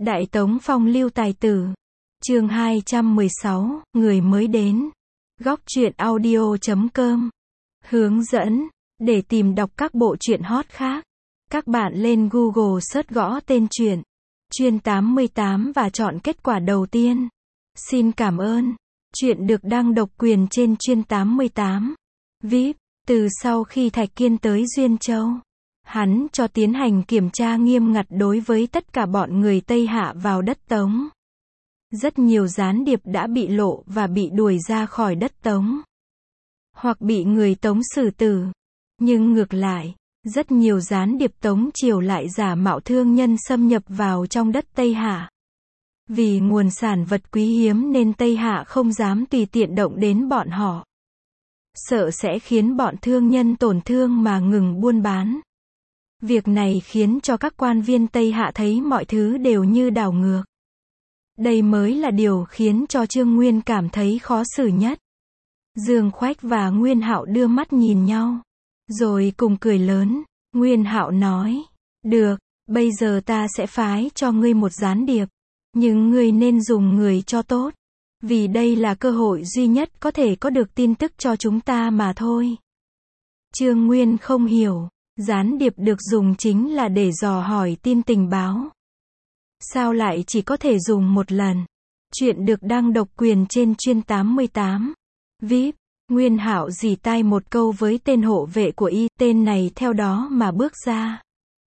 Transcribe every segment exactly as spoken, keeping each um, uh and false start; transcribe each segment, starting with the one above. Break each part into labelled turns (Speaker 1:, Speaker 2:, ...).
Speaker 1: Đại Tống phong lưu tài tử. Chương hai trăm mười sáu, người mới đến. Góc truyện audio chấm com. Hướng dẫn. Để tìm đọc các bộ truyện hot khác, các bạn lên Google search gõ tên truyện Truyện tám mươi tám và chọn kết quả đầu tiên. Xin cảm ơn. Truyện được đăng độc quyền trên Truyện tám mươi tám vê i pê. Từ sau khi Thạch Kiên tới Duyên Châu, hắn cho tiến hành kiểm tra nghiêm ngặt đối với tất cả bọn người Tây Hạ vào đất Tống. Rất nhiều gián điệp đã bị lộ và bị đuổi ra khỏi đất Tống, hoặc bị người Tống xử tử. Nhưng ngược lại, rất nhiều gián điệp Tống triều lại giả mạo thương nhân xâm nhập vào trong đất Tây Hạ. Vì nguồn sản vật quý hiếm nên Tây Hạ không dám tùy tiện động đến bọn họ, sợ sẽ khiến bọn thương nhân tổn thương mà ngừng buôn bán. Việc này khiến cho các quan viên Tây Hạ thấy mọi thứ đều như đảo ngược. Đây mới là điều khiến cho Trương Nguyên cảm thấy khó xử nhất. Dương Khoách và Nguyên Hạo đưa mắt nhìn nhau, rồi cùng cười lớn. Nguyên Hạo nói, được, bây giờ ta sẽ phái cho ngươi một gián điệp, nhưng ngươi nên dùng người cho tốt, vì đây là cơ hội duy nhất có thể có được tin tức cho chúng ta mà thôi. Trương Nguyên không hiểu, gián điệp được dùng chính là để dò hỏi tin tình báo, sao lại chỉ có thể dùng một lần? Chuyện được đăng độc quyền trên Truyện tám mươi tám vê i pê. Nguyên Hạo rỉ tai một câu với tên hộ vệ của y, tên này theo đó mà bước ra.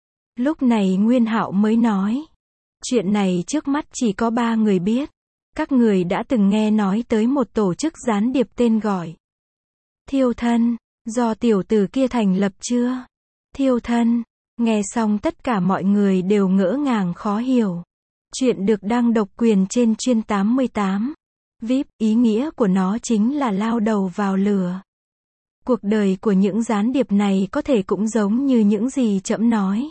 Speaker 1: Lúc này Nguyên Hạo mới nói, chuyện này trước mắt chỉ có ba người biết. Các người đã từng nghe nói tới một tổ chức gián điệp tên gọi Thiêu Thân, do tiểu tử kia thành lập chưa? Thiêu Thân. Nghe xong tất cả mọi người đều ngỡ ngàng khó hiểu. Chuyện được đăng độc quyền trên Truyện tám mươi tám vê i pê, ý nghĩa của nó chính là lao đầu vào lửa. Cuộc đời của những gián điệp này có thể cũng giống như những gì trẫm nói.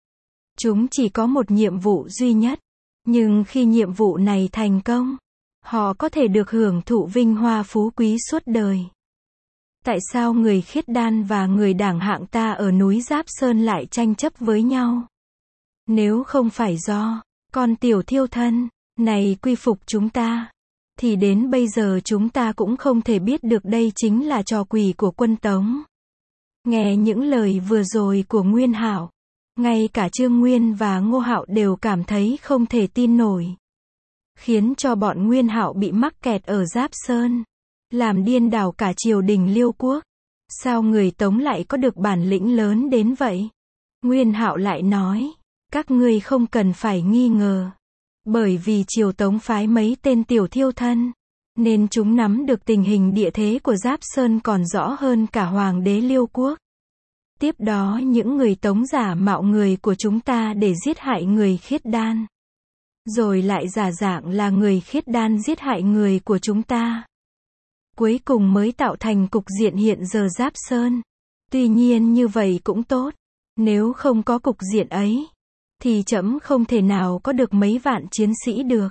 Speaker 1: Chúng chỉ có một nhiệm vụ duy nhất, nhưng khi nhiệm vụ này thành công, họ có thể được hưởng thụ vinh hoa phú quý suốt đời. Tại sao người Khiết Đan và người Đảng Hạng ta ở núi Giáp Sơn lại tranh chấp với nhau? Nếu không phải do con tiểu Thiêu Thân này quy phục chúng ta, thì đến bây giờ chúng ta cũng không thể biết được đây chính là trò quỷ của quân Tống. Nghe những lời vừa rồi của Nguyên Hạo, ngay cả Trương Nguyên và Ngô Hạo đều cảm thấy không thể tin nổi. Khiến cho bọn Nguyên Hạo bị mắc kẹt ở Giáp Sơn, làm điên đảo cả triều đình Liêu Quốc. Sao người Tống lại có được bản lĩnh lớn đến vậy? Nguyên Hạo lại nói, các ngươi không cần phải nghi ngờ. Bởi vì triều Tống phái mấy tên tiểu Thiêu Thân, nên chúng nắm được tình hình địa thế của Giáp Sơn còn rõ hơn cả Hoàng đế Liêu Quốc. Tiếp đó những người Tống giả mạo người của chúng ta để giết hại người Khiết Đan, rồi lại giả dạng là người Khiết Đan giết hại người của chúng ta. Cuối cùng mới tạo thành cục diện hiện giờ Giáp Sơn. Tuy nhiên như vậy cũng tốt. Nếu không có cục diện ấy, thì trẫm không thể nào có được mấy vạn chiến sĩ được.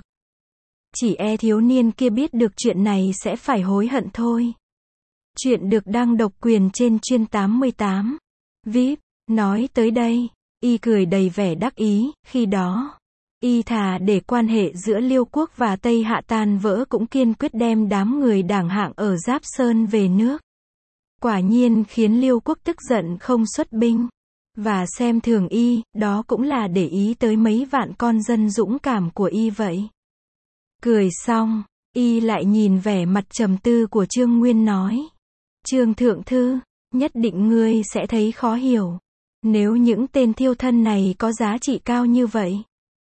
Speaker 1: Chỉ e thiếu niên kia biết được chuyện này sẽ phải hối hận thôi. Chuyện được đăng độc quyền trên Truyện tám mươi tám vê i pê. Nói tới đây, y cười đầy vẻ đắc ý. Khi đó, y thà để quan hệ giữa Liêu Quốc và Tây Hạ tan vỡ cũng kiên quyết đem đám người Đảng Hạng ở Giáp Sơn về nước. Quả nhiên khiến Liêu Quốc tức giận không xuất binh, và xem thường y, đó cũng là để ý tới mấy vạn con dân dũng cảm của y vậy. Cười xong, y lại nhìn vẻ mặt trầm tư của Trương Nguyên nói, Trương Thượng Thư, nhất định ngươi sẽ thấy khó hiểu. Nếu những tên Thiêu Thân này có giá trị cao như vậy,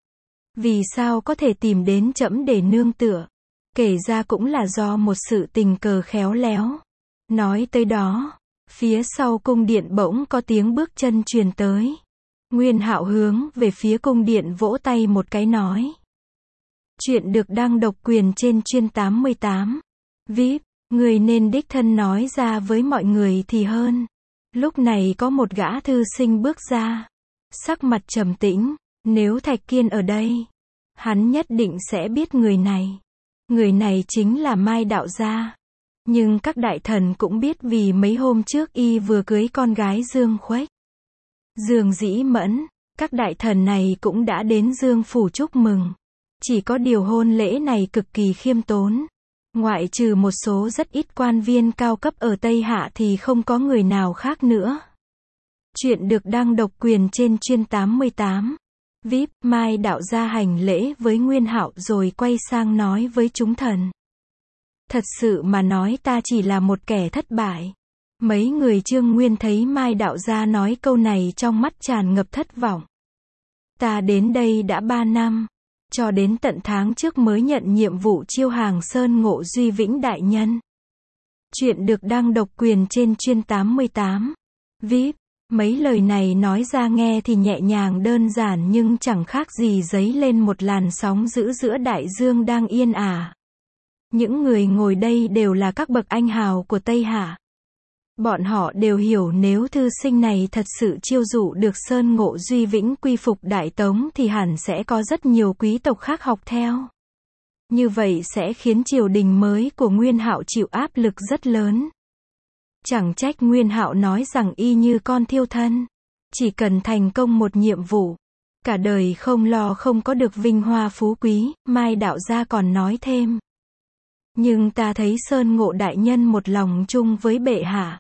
Speaker 1: vì sao có thể tìm đến trẫm để nương tựa? Kể ra cũng là do một sự tình cờ khéo léo. Nói tới đó, phía sau cung điện bỗng có tiếng bước chân truyền tới. Nguyên Hạo hướng về phía cung điện vỗ tay một cái nói. Chuyện được đăng độc quyền trên Truyện tám mươi tám vê i pê. Người nên đích thân nói ra với mọi người thì hơn. Lúc này có một gã thư sinh bước ra, sắc mặt trầm tĩnh. Nếu Thạch Kiên ở đây, hắn nhất định sẽ biết người này. Người này chính là Mai Đạo Gia. Nhưng các đại thần cũng biết vì mấy hôm trước y vừa cưới con gái Dương Khuếch. Dương Dĩ Mẫn. Các đại thần này cũng đã đến Dương phủ chúc mừng. Chỉ có điều hôn lễ này cực kỳ khiêm tốn. Ngoại trừ một số rất ít quan viên cao cấp ở Tây Hạ thì không có người nào khác nữa. Chuyện được đăng độc quyền trên chuyên tám mươi tám. vê i pê, Mai đạo gia hành lễ với Nguyên Hạo rồi quay sang nói với chúng thần. Thật sự mà nói ta chỉ là một kẻ thất bại. Mấy người Trương Nguyên thấy Mai đạo gia nói câu này trong mắt tràn ngập thất vọng. Ta đến đây đã ba năm. Cho đến tận tháng trước mới nhận nhiệm vụ chiêu hàng Sơn Ngộ Duy Vĩnh đại nhân. Chuyện được đăng độc quyền trên chuyên tám mươi tám. vê i pê, mấy lời này nói ra nghe thì nhẹ nhàng đơn giản nhưng chẳng khác gì dấy lên một làn sóng dữ giữa đại dương đang yên ả. Những người ngồi đây đều là các bậc anh hào của Tây Hạ. Bọn họ đều hiểu nếu thư sinh này thật sự chiêu dụ được Sơn Ngộ Duy Vĩnh quy phục Đại Tống thì hẳn sẽ có rất nhiều quý tộc khác học theo. Như vậy sẽ khiến triều đình mới của Nguyên Hạo chịu áp lực rất lớn. Chẳng trách Nguyên Hạo nói rằng y như con thiêu thân. Chỉ cần thành công một nhiệm vụ, cả đời không lo không có được vinh hoa phú quý. Mai đạo gia còn nói thêm. Nhưng ta thấy Sơn Ngộ đại nhân một lòng chung với bệ hạ.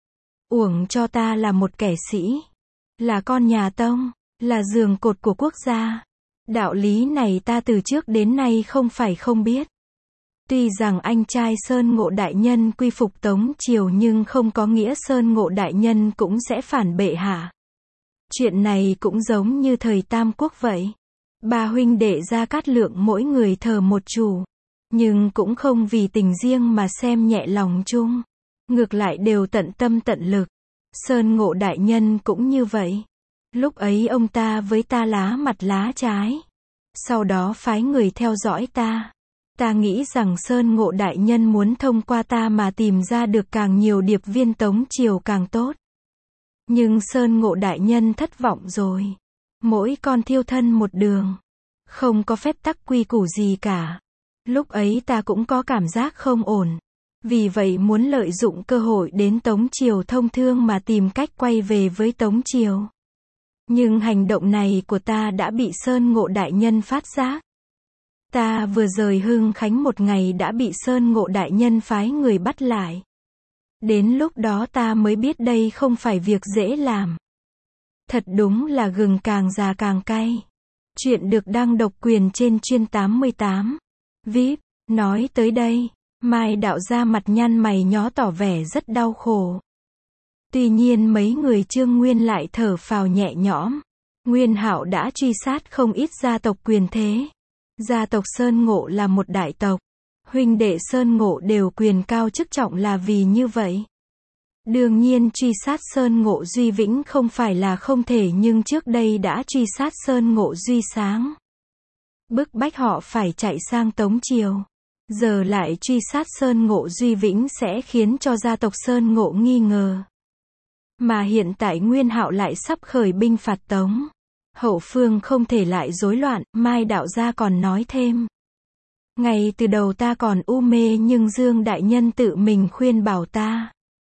Speaker 1: Uổng cho ta là một kẻ sĩ, là con nhà Tông, là giường cột của quốc gia. Đạo lý này ta từ trước đến nay không phải không biết. Tuy rằng anh trai Sơn Ngộ đại nhân quy phục Tống triều nhưng không có nghĩa Sơn Ngộ đại nhân cũng sẽ phản bệ hạ. Chuyện này cũng giống như thời Tam Quốc vậy. Ba huynh đệ Gia Cát Lượng mỗi người thờ một chủ, nhưng cũng không vì tình riêng mà xem nhẹ lòng chung. Ngược lại đều tận tâm tận lực. Sơn Ngộ đại nhân cũng như vậy. Lúc ấy ông ta với ta lá mặt lá trái. Sau đó phái người theo dõi ta. Ta nghĩ rằng Sơn Ngộ đại nhân muốn thông qua ta mà tìm ra được càng nhiều điệp viên Tống triều càng tốt. Nhưng Sơn Ngộ đại nhân thất vọng rồi. Mỗi con thiêu thân một đường. Không có phép tắc quy củ gì cả. Lúc ấy ta cũng có cảm giác không ổn. Vì vậy muốn lợi dụng cơ hội đến Tống triều thông thương mà tìm cách quay về với Tống triều. Nhưng hành động này của ta đã bị Sơn Ngộ đại nhân phát giác. Ta vừa rời Hưng Khánh một ngày đã bị Sơn Ngộ đại nhân phái người bắt lại. Đến lúc đó ta mới biết đây không phải việc dễ làm. Thật đúng là gừng càng già càng cay. Chuyện được đăng độc quyền trên chuyên tám mươi tám. vê i pê, nói tới đây, Mai đạo gia mặt nhăn mày nhó tỏ vẻ rất đau khổ. Tuy nhiên mấy người Trương Nguyên lại thở phào nhẹ nhõm. Nguyên Hạo đã truy sát không ít gia tộc quyền thế. Gia tộc Sơn Ngộ là một đại tộc. Huynh đệ Sơn Ngộ đều quyền cao chức trọng là vì như vậy. Đương nhiên truy sát Sơn Ngộ Duy Vĩnh không phải là không thể nhưng trước đây đã truy sát Sơn Ngộ Duy Sáng. Bức bách họ phải chạy sang Tống triều. Giờ lại truy sát Sơn Ngộ Duy Vĩnh sẽ khiến cho gia tộc Sơn Ngộ nghi ngờ. Mà hiện tại Nguyên Hạo lại sắp khởi binh phạt Tống. Hậu phương không thể lại rối loạn. Mai đạo gia còn nói thêm. Ngay từ đầu ta còn u mê nhưng Dương đại nhân tự mình khuyên bảo ta.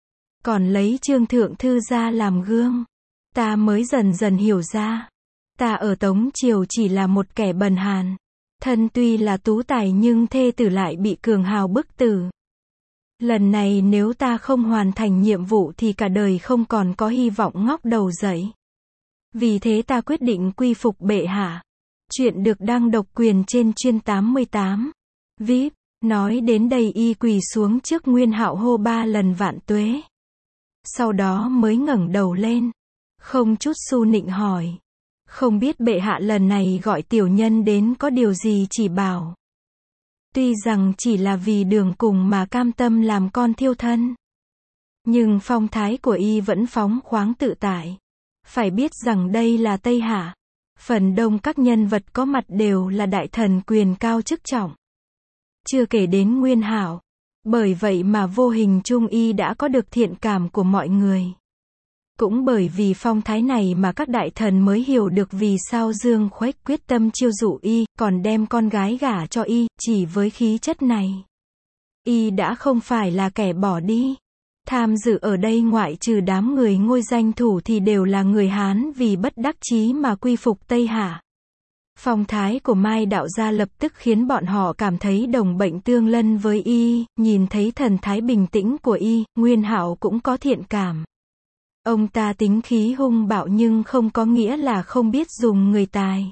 Speaker 1: Còn lấy Trương Thượng Thư ra làm gương. Ta mới dần dần hiểu ra. Ta ở Tống triều chỉ là một kẻ bần hàn. Thân tuy là tú tài nhưng thê tử lại bị cường hào bức tử. Lần này nếu ta không hoàn thành nhiệm vụ thì cả đời không còn có hy vọng ngóc đầu dậy. Vì thế ta quyết định quy phục bệ hạ. Chuyện được đăng độc quyền trên chuyên tám mươi tám. vê i pê, nói đến đây y quỳ xuống trước Nguyên Hạo hô ba lần vạn tuế. Sau đó mới ngẩng đầu lên. Không chút su nịnh hỏi. Không biết bệ hạ lần này gọi tiểu nhân đến có điều gì chỉ bảo. Tuy rằng chỉ là vì đường cùng mà cam tâm làm con thiêu thân. Nhưng phong thái của y vẫn phóng khoáng tự tại. Phải biết rằng đây là Tây Hạ. Phần đông các nhân vật có mặt đều là đại thần quyền cao chức trọng. Chưa kể đến Nguyên Hạo. Bởi vậy mà vô hình chung y đã có được thiện cảm của mọi người. Cũng bởi vì phong thái này mà các đại thần mới hiểu được vì sao Dương Khuếch quyết tâm chiêu dụ y, còn đem con gái gả cho y, chỉ với khí chất này. Y đã không phải là kẻ bỏ đi. Tham dự ở đây ngoại trừ đám người Ngôi danh thủ thì đều là người Hán vì bất đắc chí mà quy phục Tây Hạ. Phong thái của Mai đạo gia lập tức khiến bọn họ cảm thấy đồng bệnh tương lân với y, nhìn thấy thần thái bình tĩnh của y, Nguyên Hạo cũng có thiện cảm. Ông ta tính khí hung bạo nhưng không có nghĩa là không biết dùng người tài.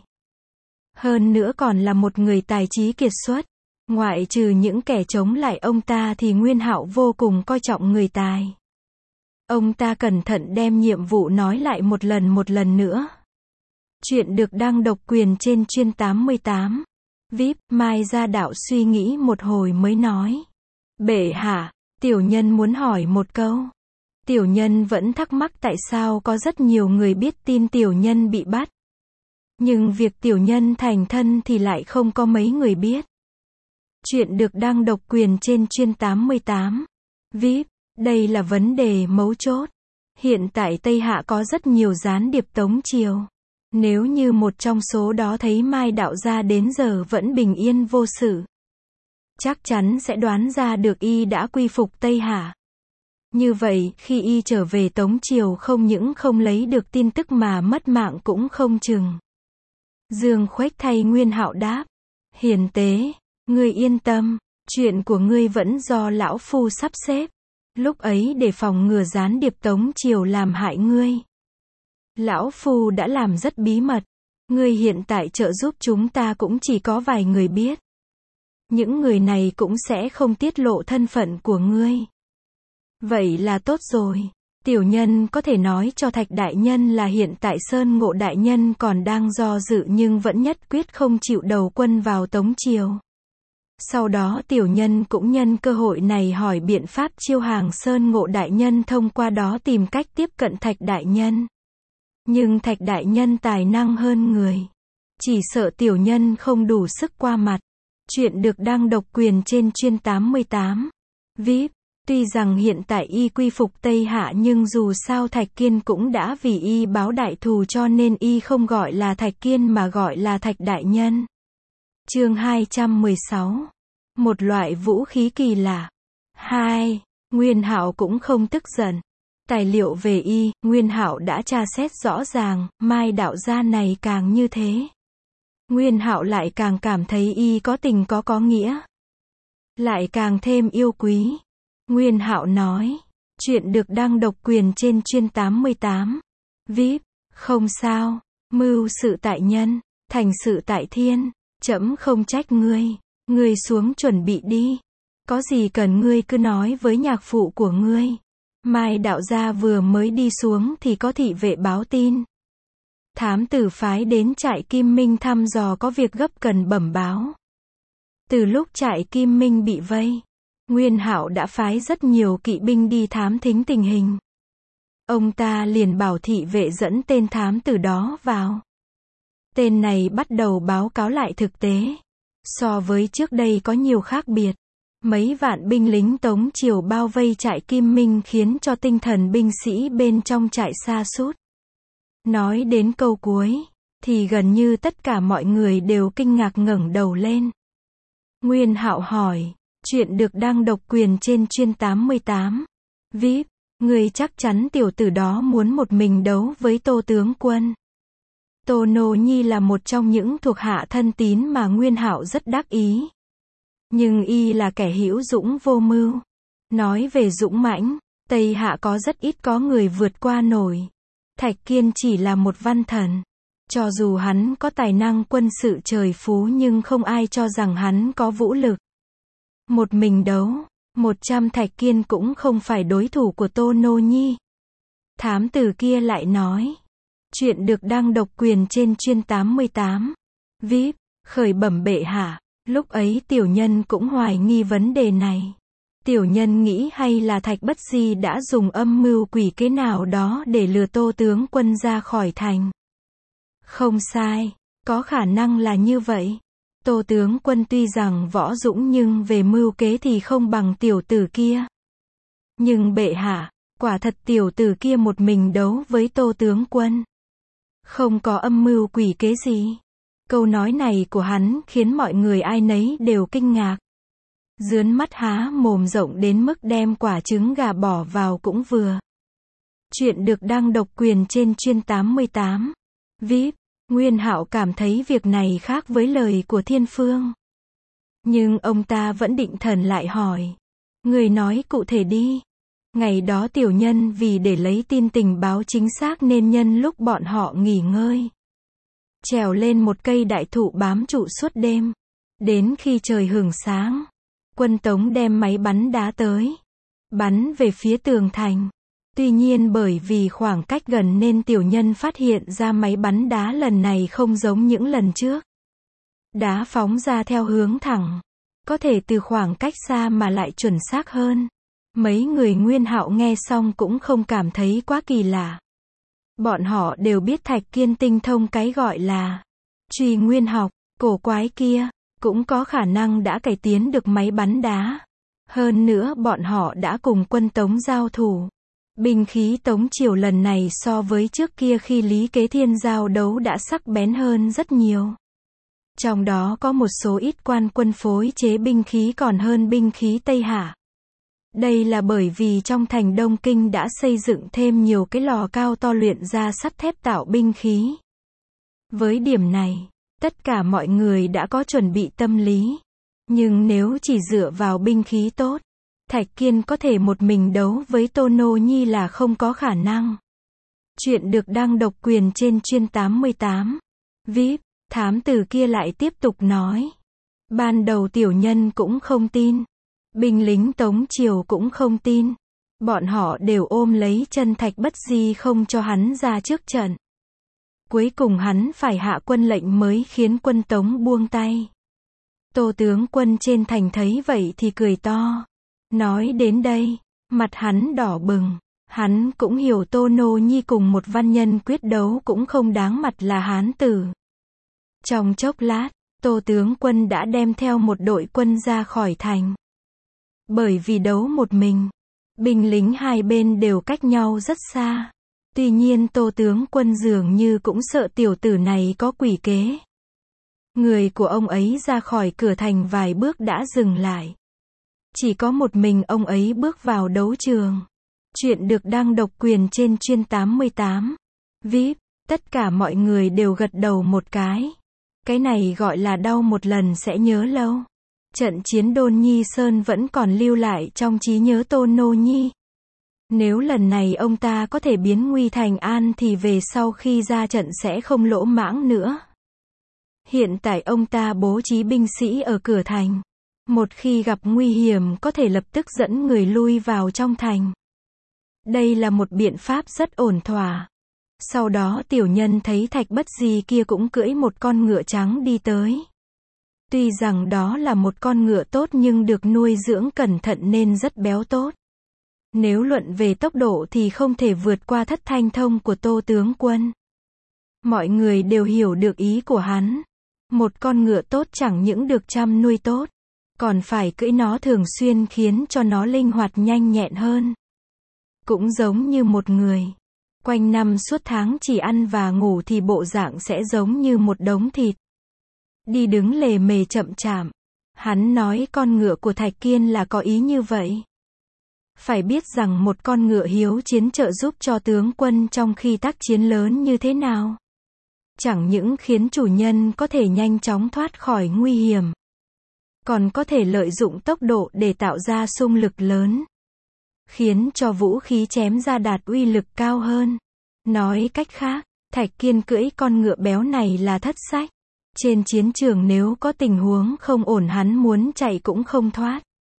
Speaker 1: Hơn nữa còn là một người tài trí kiệt xuất. Ngoại trừ những kẻ chống lại ông ta thì Nguyên Hạo vô cùng coi trọng người tài. Ông ta cẩn thận đem nhiệm vụ nói lại một lần một lần nữa. Chuyện được đăng độc quyền trên chuyên tám mươi tám. vê i pê, Mai Gia Đạo suy nghĩ một hồi mới nói. Bệ hạ, tiểu nhân muốn hỏi một câu. Tiểu nhân vẫn thắc mắc tại sao có rất nhiều người biết tin tiểu nhân bị bắt. Nhưng việc tiểu nhân thành thân thì lại không có mấy người biết. Chuyện được đăng độc quyền trên chuyên tám mươi tám. vê i pê, đây là vấn đề mấu chốt. Hiện tại Tây Hạ có rất nhiều gián điệp Tống Triều. Nếu như một trong số đó thấy Mai đạo gia đến giờ vẫn bình yên vô sự, chắc chắn sẽ đoán ra được y đã quy phục Tây Hạ. Như vậy, khi y trở về Tống Triều không những không lấy được tin tức mà mất mạng cũng không chừng. Dương Khuếch thay Nguyên Hạo đáp. Hiền tế, ngươi yên tâm, chuyện của ngươi vẫn do lão phu sắp xếp. Lúc ấy để phòng ngừa gián điệp Tống Triều làm hại ngươi, lão phu đã làm rất bí mật. Ngươi hiện tại trợ giúp chúng ta cũng chỉ có vài người biết. Những người này cũng sẽ không tiết lộ thân phận của ngươi. Vậy là tốt rồi. Tiểu nhân có thể nói cho Thạch đại nhân là hiện tại Sơn Ngộ đại nhân còn đang do dự nhưng vẫn nhất quyết không chịu đầu quân vào Tống Triều. Sau đó tiểu nhân cũng nhân cơ hội này hỏi biện pháp chiêu hàng Sơn Ngộ đại nhân, thông qua đó tìm cách tiếp cận Thạch đại nhân. Nhưng Thạch đại nhân tài năng hơn người. Chỉ sợ tiểu nhân không đủ sức qua mặt. Chuyện được đăng độc quyền trên chuyên tám mươi tám. vê i pê, tuy rằng hiện tại y quy phục Tây Hạ nhưng dù sao Thạch Kiên cũng đã vì y báo đại thù cho nên y không gọi là Thạch Kiên mà gọi là Thạch đại nhân. Chương hai trăm mười sáu. Một loại vũ khí kỳ lạ. hai. Nguyên Hạo cũng không tức giận. Tài liệu về y, Nguyên Hạo đã tra xét rõ ràng, Mai đạo gia này càng như thế. Nguyên Hạo lại càng cảm thấy y có tình có có nghĩa. Lại càng thêm yêu quý. Nguyên Hạo nói. Chuyện được đăng độc quyền trên chuyên tám mươi tám. vê i pê, không sao. Mưu sự tại nhân, thành sự tại thiên. Trẫm không trách ngươi. Ngươi xuống chuẩn bị đi. Có gì cần ngươi cứ nói với nhạc phụ của ngươi. Mai đạo gia vừa mới đi xuống thì có thị vệ báo tin. Thám tử phái đến trại Kim Minh thăm dò có việc gấp cần bẩm báo. Từ lúc trại Kim Minh bị vây, Nguyên Hạo đã phái rất nhiều kỵ binh đi thám thính tình hình. Ông ta liền bảo thị vệ dẫn tên thám tử đó vào. Tên này bắt đầu báo cáo lại thực tế. So với trước đây có nhiều khác biệt. Mấy vạn binh lính Tống Triều bao vây trại Kim Minh khiến cho tinh thần binh sĩ bên trong trại sa sút. Nói đến câu cuối, thì gần như tất cả mọi người đều kinh ngạc ngẩng đầu lên. Nguyên Hạo hỏi, chuyện được đăng độc quyền trên chuyên tám mươi tám. vê i pê, người chắc chắn tiểu tử đó muốn một mình đấu với Tô tướng quân. Tô Nô Nhi là một trong những thuộc hạ thân tín mà Nguyên Hạo rất đắc ý. Nhưng y là kẻ hữu dũng vô mưu. Nói về dũng mãnh, Tây Hạ có rất ít có người vượt qua nổi. Thạch Kiên chỉ là một văn thần. Cho dù hắn có tài năng quân sự trời phú nhưng không ai cho rằng hắn có vũ lực. Một mình đấu, một trăm Thạch Kiên cũng không phải đối thủ của Tô Nô Nhi. Thám tử kia lại nói. Chuyện được đăng độc quyền trên chuyên tám mươi tám. vê i pê, khởi bẩm bệ hạ. Lúc ấy tiểu nhân cũng hoài nghi vấn đề này. Tiểu nhân nghĩ hay là Thạch Bất Di đã dùng âm mưu quỷ kế nào đó để lừa Tô tướng quân ra khỏi thành. Không sai, có khả năng là như vậy. Tô tướng quân tuy rằng võ dũng nhưng về mưu kế thì không bằng tiểu tử kia. Nhưng bệ hạ, quả thật tiểu tử kia một mình đấu với Tô tướng quân. Không có âm mưu quỷ kế gì. Câu nói này của hắn khiến mọi người ai nấy đều kinh ngạc. Dướn mắt há mồm rộng đến mức đem quả trứng gà bỏ vào cũng vừa. Chuyện được đăng độc quyền trên chuyên tám mươi tám. vê i pê, Nguyên Hạo cảm thấy việc này khác với lời của Thiên Phương. Nhưng ông ta vẫn định thần lại hỏi. Người nói cụ thể đi. Ngày đó tiểu nhân vì để lấy tin tình báo chính xác nên nhân lúc bọn họ nghỉ ngơi, trèo lên một cây đại thụ bám trụ suốt đêm. Đến khi trời hửng sáng, quân Tống đem máy bắn đá tới, bắn về phía tường thành. Tuy nhiên bởi vì khoảng cách gần nên tiểu nhân phát hiện ra máy bắn đá lần này không giống những lần trước. Đá phóng ra theo hướng thẳng, có thể từ khoảng cách xa mà lại chuẩn xác hơn. Mấy người Nguyên Hạo nghe xong cũng không cảm thấy quá kỳ lạ. Bọn họ đều biết Thạch Kiên tinh thông cái gọi là truy nguyên học, cổ quái kia, cũng có khả năng đã cải tiến được máy bắn đá. Hơn nữa bọn họ đã cùng quân Tống giao thủ. Binh khí Tống Triều lần này so với trước kia khi Lý Kế Thiên giao đấu đã sắc bén hơn rất nhiều. Trong đó có một số ít quan quân phối chế binh khí còn hơn binh khí Tây Hạ. Đây là bởi vì trong thành Đông Kinh đã xây dựng thêm nhiều cái lò cao to luyện ra sắt thép tạo binh khí. Với điểm này, tất cả mọi người đã có chuẩn bị tâm lý. Nhưng nếu chỉ dựa vào binh khí tốt, Thạch Kiên có thể một mình đấu với Tô Nô Nhi là không có khả năng. Chuyện được đăng độc quyền trên chuyên tám mươi tám. vê i pê, thám tử kia lại tiếp tục nói. Ban đầu tiểu nhân cũng không tin. Binh lính Tống Triều cũng không tin. Bọn họ đều ôm lấy chân Thạch Bất Di không cho hắn ra trước trận. Cuối cùng hắn phải hạ quân lệnh mới khiến quân Tống buông tay. Tô tướng quân trên thành thấy vậy thì cười to. Nói đến đây, mặt hắn đỏ bừng. Hắn cũng hiểu Tô Nô Nhi cùng một văn nhân quyết đấu cũng không đáng mặt là hán tử. Trong chốc lát, Tô tướng quân đã đem theo một đội quân ra khỏi thành. Bởi vì đấu một mình, binh lính hai bên đều cách nhau rất xa. Tuy nhiên Tô tướng quân dường như cũng sợ tiểu tử này có quỷ kế. Người của ông ấy ra khỏi cửa thành vài bước đã dừng lại. Chỉ có một mình ông ấy bước vào đấu trường. Chuyện được đăng độc quyền trên chuyên tám mươi tám. vê i pê, tất cả mọi người đều gật đầu một cái. Cái này gọi là đau một lần sẽ nhớ lâu. Trận chiến Đôn Nhi Sơn vẫn còn lưu lại trong trí nhớ Tô Nô Nhi. Nếu lần này ông ta có thể biến nguy thành an thì về sau khi ra trận sẽ không lỗ mãng nữa. Hiện tại ông ta bố trí binh sĩ ở cửa thành. Một khi gặp nguy hiểm có thể lập tức dẫn người lui vào trong thành. Đây là một biện pháp rất ổn thỏa. Sau đó tiểu nhân thấy Thạch Bất Di kia cũng cưỡi một con ngựa trắng đi tới. Tuy rằng đó là một con ngựa tốt nhưng được nuôi dưỡng cẩn thận nên rất béo tốt. Nếu luận về tốc độ thì không thể vượt qua Thất Thanh Thông của Tô tướng quân. Mọi người đều hiểu được ý của hắn. Một con ngựa tốt chẳng những được chăm nuôi tốt, còn phải cưỡi nó thường xuyên khiến cho nó linh hoạt nhanh nhẹn hơn. Cũng giống như một người. Quanh năm suốt tháng chỉ ăn và ngủ thì bộ dạng sẽ giống như một đống thịt. Đi đứng lề mề chậm chạp. Hắn nói con ngựa của Thạch Kiên là có ý như vậy. Phải biết rằng một con ngựa hiếu chiến trợ giúp cho tướng quân trong khi tác chiến lớn như thế nào. Chẳng những khiến chủ nhân có thể nhanh chóng thoát khỏi nguy hiểm, còn có thể lợi dụng tốc độ để tạo ra xung lực lớn, khiến cho vũ khí chém ra đạt uy lực cao hơn. Nói cách khác, Thạch Kiên cưỡi con ngựa béo này là thất sách. Trên chiến trường nếu có tình huống không ổn hắn muốn chạy cũng không thoát.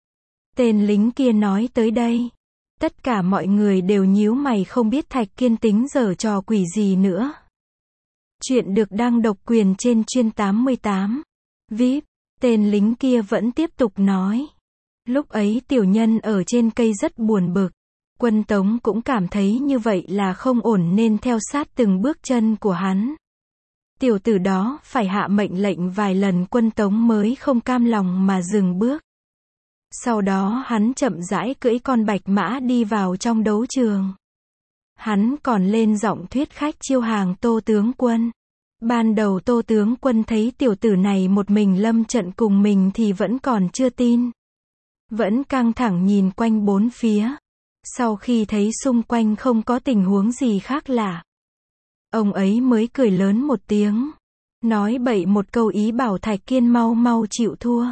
Speaker 1: Tên lính kia nói tới đây. Tất cả mọi người đều nhíu mày không biết Thạch Kiên tính giở trò quỷ gì nữa. Chuyện được đăng độc quyền trên chuyên tám mươi tám. vê i pê, tên lính kia vẫn tiếp tục nói. Lúc ấy tiểu nhân ở trên cây rất buồn bực. Quân Tống cũng cảm thấy như vậy là không ổn nên theo sát từng bước chân của hắn. Tiểu tử đó phải hạ mệnh lệnh vài lần quân Tống mới không cam lòng mà dừng bước. Sau đó hắn chậm rãi cưỡi con bạch mã đi vào trong đấu trường. Hắn còn lên giọng thuyết khách chiêu hàng Tô tướng quân. Ban đầu Tô tướng quân thấy tiểu tử này một mình lâm trận cùng mình thì vẫn còn chưa tin. vẫn căng thẳng nhìn quanh bốn phía. Sau khi thấy xung quanh không có tình huống gì khác lạ, ông ấy mới cười lớn một tiếng, nói bậy một câu ý bảo Thạch Kiên mau mau chịu thua.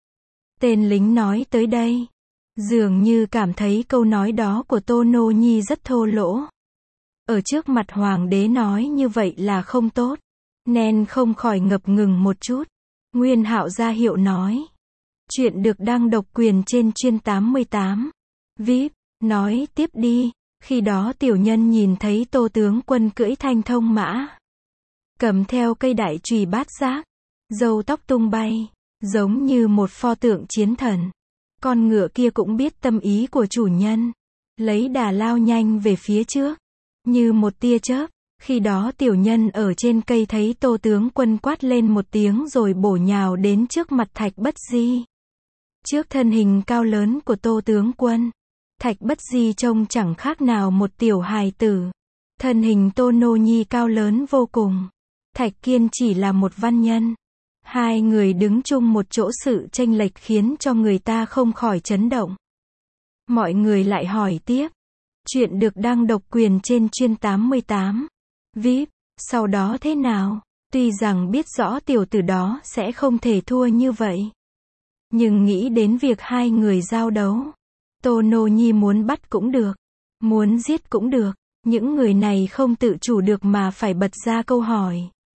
Speaker 1: Tên lính nói tới đây, dường như cảm thấy câu nói đó của Tô Nô Nhi rất thô lỗ. Ở trước mặt hoàng đế nói như vậy là không tốt, nên không khỏi ngập ngừng một chút. Nguyên Hạo ra hiệu nói. Chuyện được đăng độc quyền trên chuyên tám mươi tám. vê i pê, nói tiếp đi. Khi đó tiểu nhân nhìn thấy Tô tướng quân cưỡi thanh thông mã, cầm theo cây đại chùy bát giác, râu tóc tung bay, giống như một pho tượng chiến thần. Con ngựa kia cũng biết tâm ý của chủ nhân, lấy đà lao nhanh về phía trước, như một tia chớp. Khi đó tiểu nhân ở trên cây thấy Tô tướng quân quát lên một tiếng rồi bổ nhào đến trước mặt Thạch Bất Di. Trước thân hình cao lớn của Tô tướng quân, Thạch Bất Di trông chẳng khác nào một tiểu hài tử. Thân hình Tô Nô Nhi cao lớn vô cùng. Thạch Kiên chỉ là một văn nhân. Hai người đứng chung một chỗ, sự chênh lệch khiến cho người ta không khỏi chấn động. Mọi người lại hỏi tiếp. Chuyện được đăng độc quyền trên chuyên tám mươi tám. vê i pê, sau đó thế nào? Tuy rằng biết rõ tiểu tử đó sẽ không thể thua như vậy, nhưng nghĩ đến việc hai người giao đấu, Tô Nô Nhi muốn bắt cũng được, muốn giết cũng được, những người này không tự chủ được mà phải bật ra câu hỏi.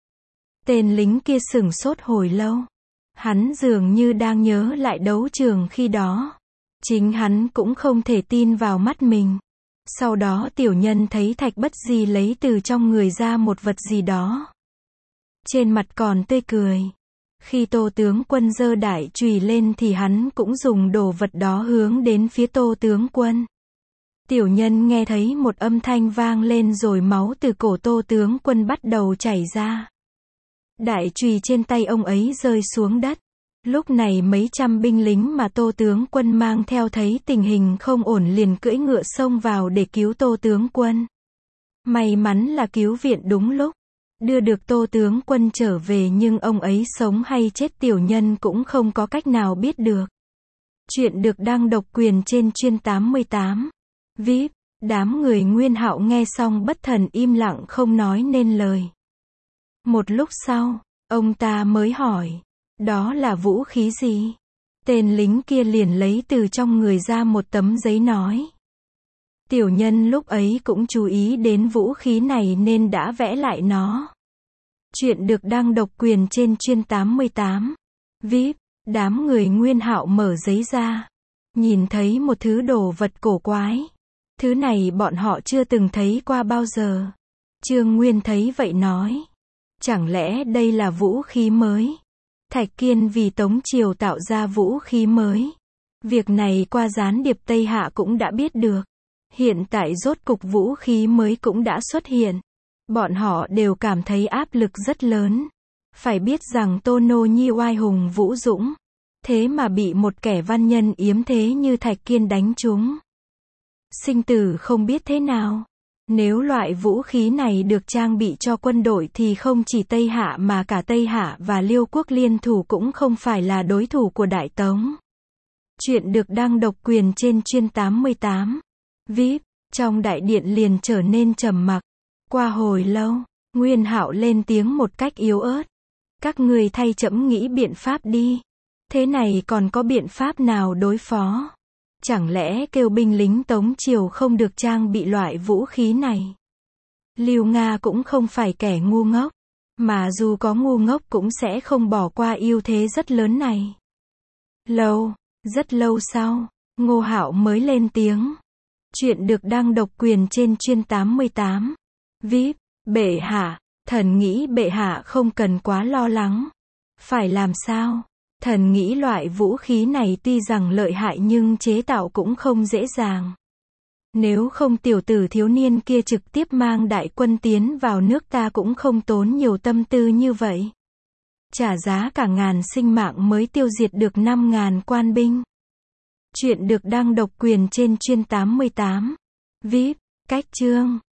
Speaker 1: Tên lính kia sửng sốt hồi lâu. Hắn dường như đang nhớ lại đấu trường khi đó. Chính hắn cũng không thể tin vào mắt mình. Sau đó tiểu nhân thấy Thạch Bất Di lấy từ trong người ra một vật gì đó. Trên mặt còn tươi cười. Khi Tô tướng quân giơ đại chùy lên thì hắn cũng dùng đồ vật đó hướng đến phía Tô tướng quân. Tiểu nhân nghe thấy một âm thanh vang lên rồi máu từ cổ Tô tướng quân bắt đầu chảy ra. Đại chùy trên tay ông ấy rơi xuống đất. Lúc này mấy trăm binh lính mà Tô tướng quân mang theo thấy tình hình không ổn liền cưỡi ngựa xông vào để cứu Tô tướng quân. May mắn là cứu viện đúng lúc, đưa được Tô tướng quân trở về, nhưng ông ấy sống hay chết tiểu nhân cũng không có cách nào biết được. Chuyện được đăng độc quyền trên chuyên tám mươi tám. vê i pê, đám người Nguyên Hạo nghe xong bất thần im lặng không nói nên lời. Một lúc sau, ông ta mới hỏi. Đó là vũ khí gì? Tên lính kia liền lấy từ trong người ra một tấm giấy nói. Tiểu nhân lúc ấy cũng chú ý đến vũ khí này nên đã vẽ lại nó. Chuyện được đăng độc quyền trên chuyên tám mươi tám. vê i pê, đám người Nguyên Hạo mở giấy ra. Nhìn thấy một thứ đồ vật cổ quái. Thứ này bọn họ chưa từng thấy qua bao giờ. Trương Nguyên thấy vậy nói. Chẳng lẽ đây là vũ khí mới? Thạch Kiên vì Tống Triều tạo ra vũ khí mới. Việc này qua gián điệp Tây Hạ cũng đã biết được. Hiện tại rốt cục vũ khí mới cũng đã xuất hiện. Bọn họ đều cảm thấy áp lực rất lớn. Phải biết rằng Tô Nô Nhi oai hùng vũ dũng. Thế mà bị một kẻ văn nhân yếm thế như Thạch Kiên đánh trúng. Sinh tử không biết thế nào. Nếu loại vũ khí này được trang bị cho quân đội thì không chỉ Tây Hạ mà cả Tây Hạ và Liêu quốc liên thủ cũng không phải là đối thủ của Đại Tống. Chuyện được đăng độc quyền trên chuyên tám mươi tám. vê i pê, trong đại điện liền trở nên trầm mặc. Qua hồi lâu, Nguyên Hạo lên tiếng một cách yếu ớt. Các ngươi thay trẫm nghĩ biện pháp đi. Thế này còn có biện pháp nào đối phó? Chẳng lẽ kêu binh lính Tống Triều không được trang bị loại vũ khí này? Lưu Nga cũng không phải kẻ ngu ngốc, mà dù có ngu ngốc cũng sẽ không bỏ qua ưu thế rất lớn này. Lâu, rất lâu sau, Ngô Hạo mới lên tiếng. Chuyện được đăng độc quyền trên chuyên tám mươi tám. vê i pê, bệ hạ, thần nghĩ bệ hạ không cần quá lo lắng. Phải làm sao? Thần nghĩ loại vũ khí này tuy rằng lợi hại nhưng chế tạo cũng không dễ dàng. Nếu không tiểu tử thiếu niên kia trực tiếp mang đại quân tiến vào nước ta cũng không tốn nhiều tâm tư như vậy. Trả giá cả ngàn sinh mạng mới tiêu diệt được năm ngàn quan binh. Chuyện được đăng độc quyền trên chuyên tám mươi tám. vê i pê, cách chương.